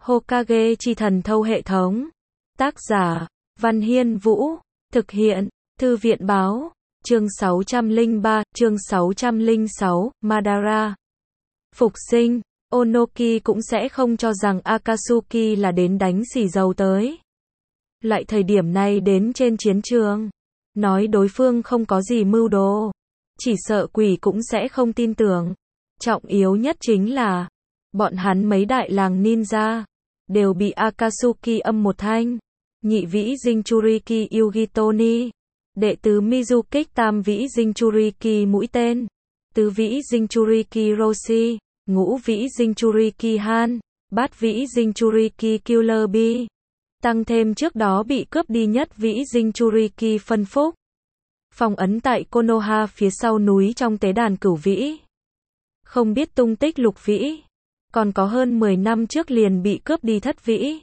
Hokage chi thần thâu hệ thống. Tác giả, Văn Hiên Vũ. Thực hiện, Thư viện Báo. Chương 603, chương 606, Madara. Phục sinh, Onoki cũng sẽ không cho rằng Akatsuki là đến đánh xì dầu tới. Lại thời điểm này đến trên chiến trường, nói đối phương không có gì mưu đồ, chỉ sợ quỷ cũng sẽ không tin tưởng. Trọng yếu nhất chính là, bọn hắn mấy đại làng ninja, đều bị Akatsuki âm một thanh. Nhị vĩ Jinchuriki Yugitoni, đệ tứ Mizukik tam vĩ Jinchuriki mũi tên, tứ vĩ Jinchuriki Roshi, ngũ vĩ Jinchuriki Han, bát vĩ Jinchuriki Killer Bee. Tăng thêm trước đó bị cướp đi nhất vĩ Jinchuriki phân phúc. Phong ấn tại Konoha phía sau núi trong tế đàn cửu vĩ. Không biết tung tích lục vĩ. Còn có hơn 10 năm trước liền bị cướp đi thất vĩ.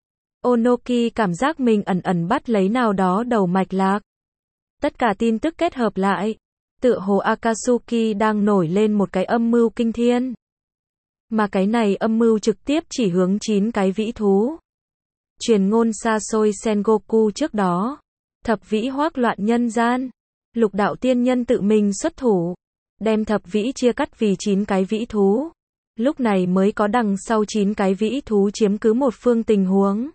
Onoki cảm giác mình ẩn ẩn bắt lấy nào đó đầu mạch lạc. Tất cả tin tức kết hợp lại. Tựa hồ Akatsuki đang nổi lên một cái âm mưu kinh thiên. Mà cái này âm mưu trực tiếp chỉ hướng 9 cái vĩ thú. Truyền ngôn xa xôi Sengoku trước đó. Thập vĩ hoác loạn nhân gian. Lục đạo tiên nhân tự mình xuất thủ. Đem thập vĩ chia cắt vì 9 cái vĩ thú. Lúc này mới có đằng sau 9 cái vĩ thú chiếm cứ một phương tình huống.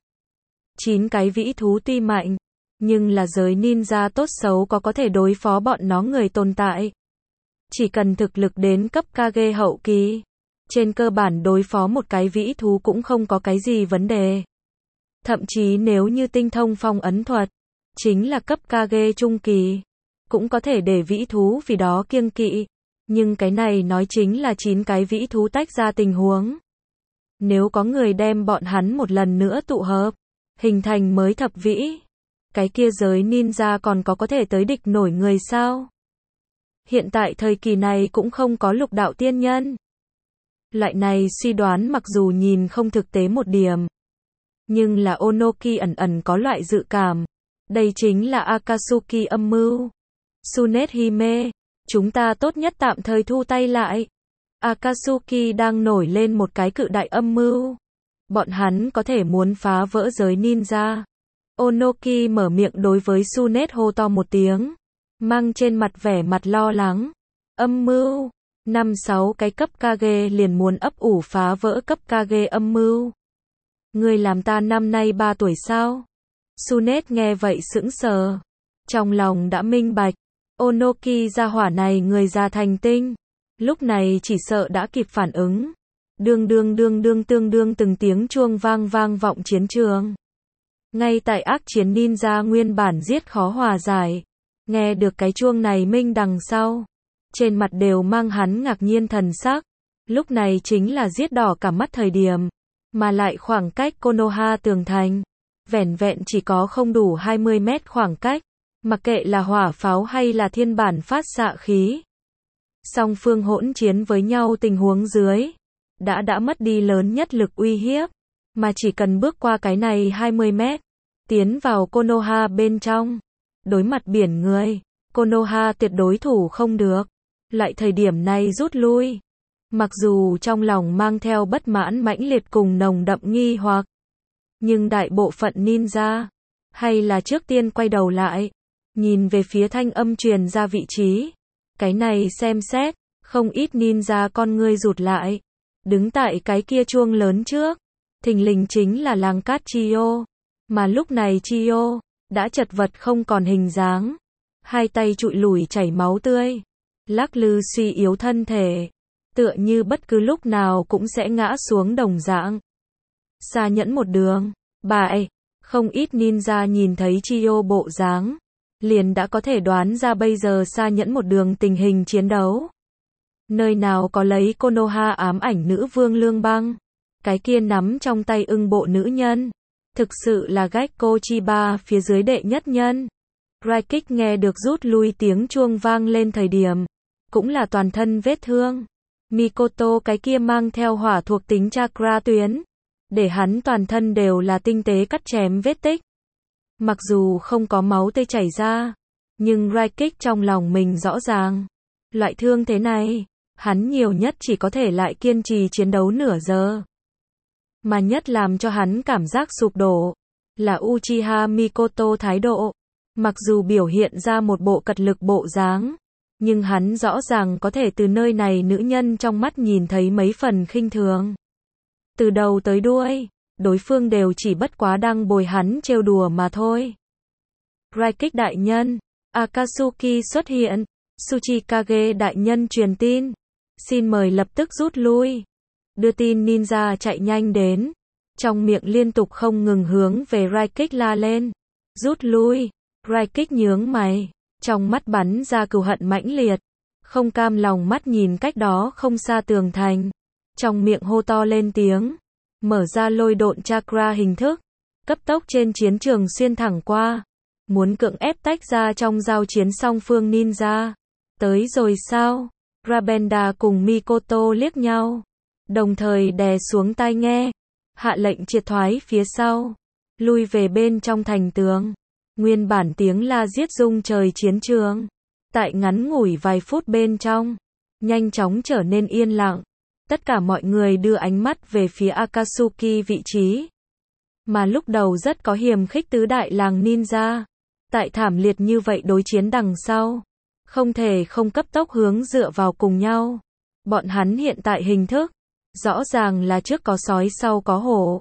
9 cái vĩ thú tuy mạnh, nhưng là giới ninja tốt xấu có thể đối phó bọn nó người tồn tại. Chỉ cần thực lực đến cấp Kage hậu kỳ, trên cơ bản đối phó một cái vĩ thú cũng không có cái gì vấn đề. Thậm chí nếu như tinh thông phong ấn thuật, chính là cấp Kage trung kỳ, cũng có thể để vĩ thú vì đó kiêng kỵ. Nhưng cái này nói chính là 9 cái vĩ thú tách ra tình huống. Nếu có người đem bọn hắn một lần nữa tụ hợp, hình thành mới thập vĩ, cái kia giới ninja còn có thể tới địch nổi người sao? Hiện tại thời kỳ này cũng không có lục đạo tiên nhân. Loại này suy đoán mặc dù nhìn không thực tế một điểm, nhưng là Onoki ẩn ẩn có loại dự cảm. Đây chính là Akatsuki âm mưu. Tsunehime, chúng ta tốt nhất tạm thời thu tay lại. Akatsuki đang nổi lên một cái cự đại âm mưu. Bọn hắn có thể muốn phá vỡ giới ninja. Onoki mở miệng đối với Tsunet hô to một tiếng, mang trên mặt vẻ mặt lo lắng. Âm mưu, 5-6 cái cấp Kage liền muốn ấp ủ phá vỡ cấp Kage âm mưu. Ngươi làm ta năm nay 3 tuổi sao? Tsunet nghe vậy sững sờ, trong lòng đã minh bạch. Onoki gia hỏa này người già thành tinh, lúc này chỉ sợ đã kịp phản ứng. Đương tương đương từng tiếng chuông vang vọng chiến trường. Ngay tại ác chiến ninja nguyên bản giết khó hòa giải, nghe được cái chuông này minh đằng sau, trên mặt đều mang hắn ngạc nhiên thần sắc. Lúc này chính là giết đỏ cả mắt thời điểm, mà lại khoảng cách Konoha tường thành, vẻn vẹn chỉ có không đủ 20 mét khoảng cách. Mặc kệ là hỏa pháo hay là thiên bản phát xạ khí, song phương hỗn chiến với nhau tình huống dưới, đã mất đi lớn nhất lực uy hiếp, mà chỉ cần bước qua cái này 20 mét, tiến vào Konoha bên trong, đối mặt biển người, Konoha tuyệt đối thủ không được. Lại thời điểm này rút lui, mặc dù trong lòng mang theo bất mãn mãnh liệt cùng nồng đậm nghi hoặc, nhưng đại bộ phận ninja, hay là trước tiên quay đầu lại, nhìn về phía thanh âm truyền ra vị trí. Cái này xem xét, không ít ninja con ngươi rụt lại. Đứng tại cái kia chuông lớn trước, thình lình chính là làng cát Chiyo. Mà lúc này Chiyo đã chật vật không còn hình dáng, hai tay trụi lủi chảy máu tươi, lắc lư suy yếu thân thể, tựa như bất cứ lúc nào cũng sẽ ngã xuống đồng dạng. Xa nhẫn một đường, bại. Không ít ninja nhìn thấy Chiyo bộ dáng, liền đã có thể đoán ra bây giờ xa nhẫn một đường tình hình chiến đấu. Nơi nào có lấy Konoha ám ảnh nữ vương Lương Băng, cái kia nắm trong tay ưng bộ nữ nhân, thực sự là Gekko Chiba phía dưới đệ nhất nhân. Raikik nghe được rút lui tiếng chuông vang lên thời điểm, cũng là toàn thân vết thương. Mikoto cái kia mang theo hỏa thuộc tính chakra tuyến, để hắn toàn thân đều là tinh tế cắt chém vết tích. Mặc dù không có máu tươi chảy ra, nhưng Raikik trong lòng mình rõ ràng, loại thương thế này, hắn nhiều nhất chỉ có thể lại kiên trì chiến đấu nửa giờ. Mà nhất làm cho hắn cảm giác sụp đổ là Uchiha Mikoto thái độ. Mặc dù biểu hiện ra một bộ cật lực bộ dáng, nhưng hắn rõ ràng có thể từ nơi này nữ nhân trong mắt nhìn thấy mấy phần khinh thường. Từ đầu tới đuôi, đối phương đều chỉ bất quá đang bồi hắn trêu đùa mà thôi. Raikik đại nhân, Akatsuki xuất hiện, Tsuchikage đại nhân truyền tin, xin mời lập tức rút lui. Đưa tin ninja chạy nhanh đến, trong miệng liên tục không ngừng hướng về Raikik la lên. Rút lui, Raikik nhướng mày, trong mắt bắn ra cừu hận mãnh liệt, không cam lòng mắt nhìn cách đó không xa tường thành, trong miệng hô to lên tiếng, mở ra lôi độn chakra hình thức, cấp tốc trên chiến trường xuyên thẳng qua, muốn cưỡng ép tách ra trong giao chiến song phương ninja. Tới rồi sao? Rabenda cùng Mikoto liếc nhau, đồng thời đè xuống tai nghe, hạ lệnh triệt thoái phía sau, lui về bên trong thành tường. Nguyên bản tiếng la giết rung trời chiến trường, tại ngắn ngủi vài phút bên trong, nhanh chóng trở nên yên lặng. Tất cả mọi người đưa ánh mắt về phía Akatsuki vị trí, mà lúc đầu rất có hiềm khích tứ đại làng ninja. Tại thảm liệt như vậy đối chiến đằng sau, không thể không cấp tốc hướng dựa vào cùng nhau. Bọn hắn hiện tại hình thức, rõ ràng là trước có sói sau có hổ.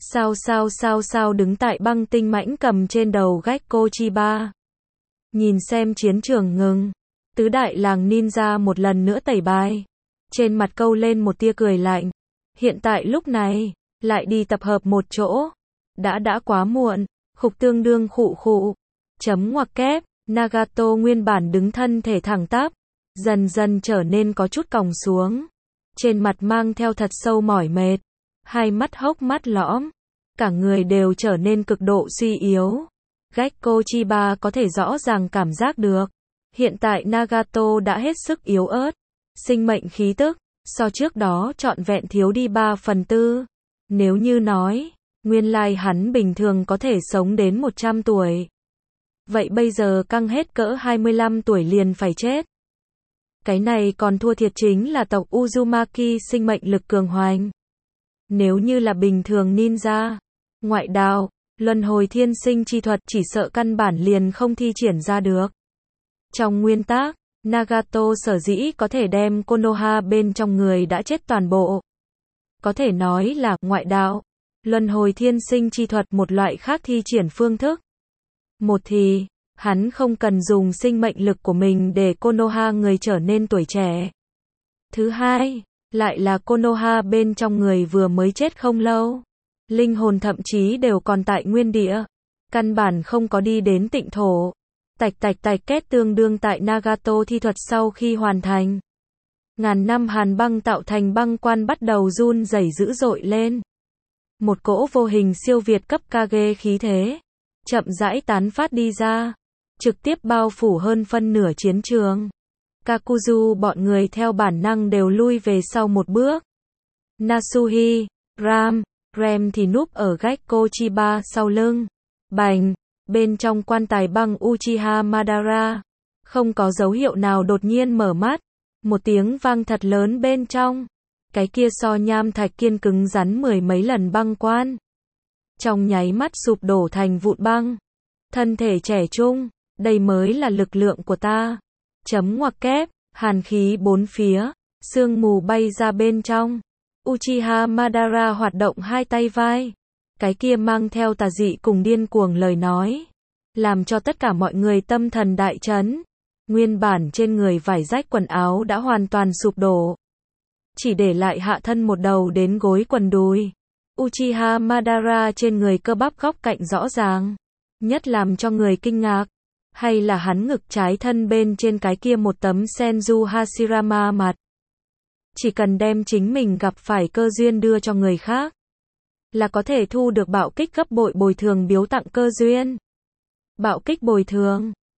Sao đứng tại băng tinh mãnh cầm trên đầu Gekko Chiba. Nhìn xem chiến trường ngừng, tứ đại làng ninja một lần nữa tẩy bài. Trên mặt câu lên một tia cười lạnh. Hiện tại lúc này, lại đi tập hợp một chỗ. Đã quá muộn, khục tương đương khụ khụ. Chấm ngoặc kép, Nagato nguyên bản đứng thân thể thẳng tắp, dần dần trở nên có chút còng xuống. Trên mặt mang theo thật sâu mỏi mệt, hai mắt hốc mắt lõm, cả người đều trở nên cực độ suy yếu. Gekko Chiba có thể rõ ràng cảm giác được, hiện tại Nagato đã hết sức yếu ớt, sinh mệnh khí tức, so trước đó trọn vẹn thiếu đi 3/4. Nếu như nói, nguyên lai hắn bình thường có thể sống đến 100 tuổi. Vậy bây giờ căng hết cỡ 25 tuổi liền phải chết. Cái này còn thua thiệt chính là tộc Uzumaki sinh mệnh lực cường hoành. Nếu như là bình thường ninja, ngoại đạo, luân hồi thiên sinh chi thuật chỉ sợ căn bản liền không thi triển ra được. Trong nguyên tắc, Nagato sở dĩ có thể đem Konoha bên trong người đã chết toàn bộ. Có thể nói là ngoại đạo, luân hồi thiên sinh chi thuật một loại khác thi triển phương thức. Một thì, hắn không cần dùng sinh mệnh lực của mình để Konoha người trở nên tuổi trẻ. Thứ hai, lại là Konoha bên trong người vừa mới chết không lâu. Linh hồn thậm chí đều còn tại nguyên địa. Căn bản không có đi đến tịnh thổ. Tạch kết tương đương tại Nagato thi thuật sau khi hoàn thành. Ngàn năm hàn băng tạo thành băng quan bắt đầu run rẩy dữ dội lên. Một cỗ vô hình siêu việt cấp Kage khí thế, chậm rãi tán phát đi ra, trực tiếp bao phủ hơn phân nửa chiến trường. Kakuzu bọn người theo bản năng đều lui về sau một bước. Nasuhi, Rem thì núp ở Gekko Chiba sau lưng. Bành, bên trong quan tài băng Uchiha Madara, không có dấu hiệu nào đột nhiên mở mắt. Một tiếng vang thật lớn bên trong. Cái kia so nham thạch kiên cứng rắn mười mấy lần băng quan, trong nháy mắt sụp đổ thành vụn băng. Thân thể trẻ trung, đây mới là lực lượng của ta. Chấm ngoặc kép, hàn khí bốn phía, sương mù bay ra bên trong. Uchiha Madara hoạt động hai tay vai. Cái kia mang theo tà dị cùng điên cuồng lời nói, làm cho tất cả mọi người tâm thần đại chấn. Nguyên bản trên người vải rách quần áo đã hoàn toàn sụp đổ, chỉ để lại hạ thân một đầu đến gối quần đùi. Uchiha Madara trên người cơ bắp góc cạnh rõ ràng. Nhất làm cho người kinh ngạc, hay là hắn ngực trái thân bên trên cái kia một tấm Senju Hashirama mặt. Chỉ cần đem chính mình gặp phải cơ duyên đưa cho người khác, là có thể thu được bạo kích gấp bội bồi thường biếu tặng cơ duyên. Bạo kích bồi thường,